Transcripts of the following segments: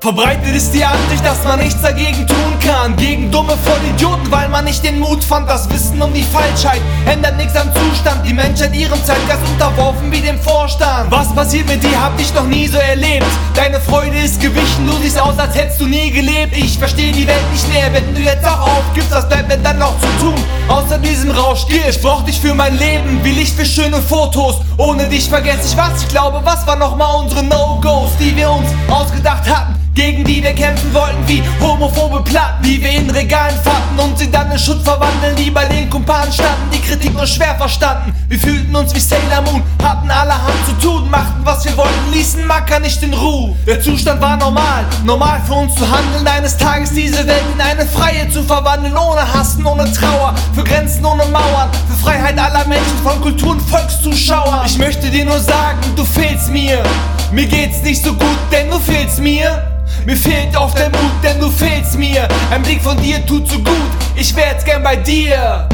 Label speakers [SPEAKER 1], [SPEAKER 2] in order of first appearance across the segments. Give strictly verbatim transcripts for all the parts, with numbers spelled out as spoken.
[SPEAKER 1] Verbreitet ist die Ansicht, dass man nichts dagegen tun kann. Gegen dumme Vollidioten, weil man nicht den Mut fand. Das Wissen um die Falschheit ändert nichts am Zustand. Die Menschheit ihrem Zeitgeist unterworfen wie dem Vorstand. Was passiert mit dir, hab ich noch nie so erlebt. Deine Freude ist gewichen, du siehst aus, als hättest du nie gelebt. Ich verstehe die Welt nicht mehr, wenn du jetzt auch aufgibst. Was bleibt mir dann noch zu tun, außer diesem Rausch? Ich brauch dich für mein Leben, wie Licht für schöne Fotos. Ohne dich vergesse ich was, ich glaube, was war nochmal unsere No-Gos, die wir uns ausgedacht hatten, gegen die wir kämpfen wollten, wie homophobe Platten, die wir in Regalen fanden und sie dann in Schutt verwandeln, die bei den Kumpanen standen, die Kritik nur schwer verstanden. Wir fühlten uns wie Sailor Moon, hatten allerhand zu tun, machten was wir wollten, ließen Macker nicht in Ruhe. Der Zustand war normal, normal für uns zu handeln, eines Tages diese Welt in eine freie zu verwandeln, ohne Hassen, ohne Trauer, für Grenzen ohne Mauern, für Freiheit aller Menschen, von Kultur und Volkszuschauern. Ich möchte dir nur sagen, du fehlst mir, mir geht's nicht so gut, denn du fehlst mir. Mir fehlt oft der Mut, denn du fehlst mir. Ein Blick von dir tut so gut, ich wär jetzt gern bei dir.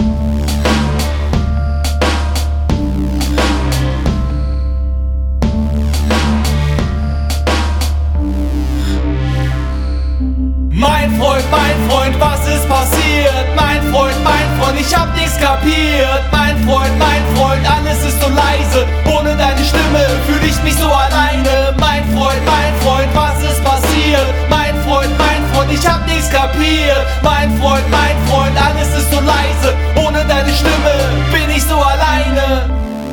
[SPEAKER 1] Mein Freund, mein Freund, was ist passiert? Mein Freund, mein Freund, ich hab nichts kapiert. Mein Freund, mein Freund, alles ist so leise. Ohne deine Stimme fühl ich mich so alleine. Mein Freund, mein Freund, was ist passiert? Mein Freund, mein Freund, ich hab nichts kapiert. Mein Freund, mein Freund, alles ist so leise. Ohne deine Stimme bin ich so alleine.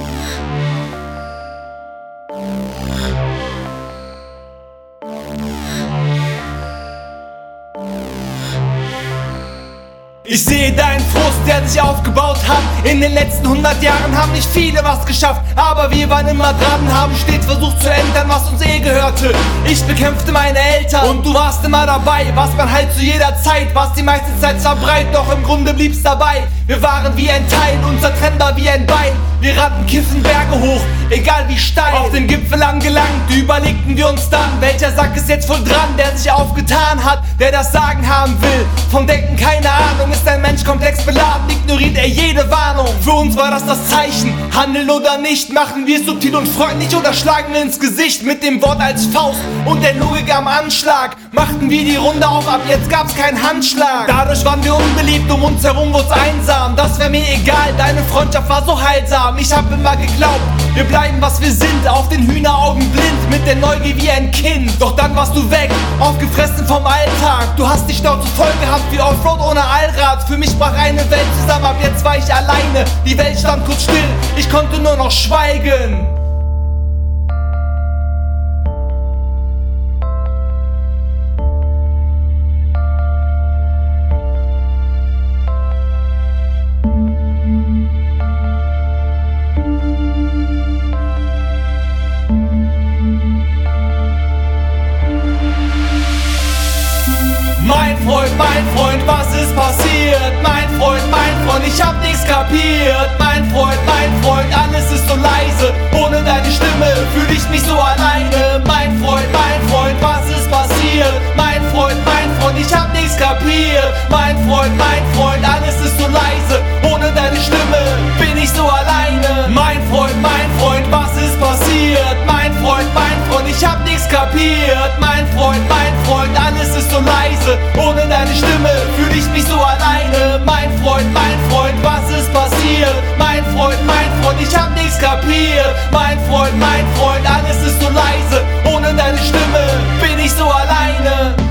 [SPEAKER 1] Ich sehe deinen Frust, der sich aufgebaut hat. In den letzten hundert Jahren haben nicht viele was geschafft, aber wir waren immer dran, haben stets versucht zu ändern, was uns eh gehörte. Ich bekämpfte meine Eltern und du warst immer dabei, was man halt zu jeder Zeit, was die meiste Zeit zwar breit, doch im Grunde blieb's dabei. Wir waren wie ein Teil, unser Trend war wie ein Bein. Wir rannten kiffen Berge hoch, egal wie steil. Auf dem Gipfel angelangt, überlegten wir uns dann, welcher Sack ist jetzt voll dran, der sich aufgetan hat, der das Sagen haben will. Vom Denken keine Ahnung, ist ein Mensch komplex beladen, ignoriert er jede Warnung. Für uns war das das Zeichen, handeln oder nicht, machen wir es subtil und freundlich oder schlagen wir ins Gesicht. Mit dem Wort als Faust und der Logik am Anschlag, machten wir die Runde auf, ab jetzt gab's keinen Handschlag. Dadurch waren wir unbeliebt, um uns herum wurd's einsam, das wär mir egal, deine Freundschaft war so heilsam. Ich hab immer geglaubt, wir bleiben was wir sind, auf den Hühneraugen blind, mit der Neugier wie ein Kind. Doch dann warst du weg, aufgefressen vom Alltag, du hast dich dort so voll gehabt wie Offroad ohne Allrad. Für mich brach eine Welt zusammen, ab jetzt war ich alleine, die Welt stand kurz still, ich konnte nur noch schweigen. Mein Freund, mein Freund, was ist passiert? Mein Freund, mein Freund, ich hab nichts kapiert. Mein Freund, mein Freund, alles ist so leise. Ohne deine Stimme fühl ich mich so alleine. Mein Freund, mein Freund, was ist passiert? Mein Freund, mein Freund, ich hab nichts kapiert. Mein Freund, mein Freund, alles ist so leise. Ohne deine Stimme bin ich so alleine. Mein Freund, mein Freund, was ist passiert? Mein Freund, mein Freund, ich hab nichts kapiert. Mein Freund, mein Freund, alles ist so leise. Ohne deine Stimme fühl ich mich so alleine. Mein Freund, mein Freund, was ist passiert? Mein Freund, mein Freund, ich hab nichts kapiert. Mein Freund, mein Freund, alles ist so leise. Ohne deine Stimme bin ich so alleine.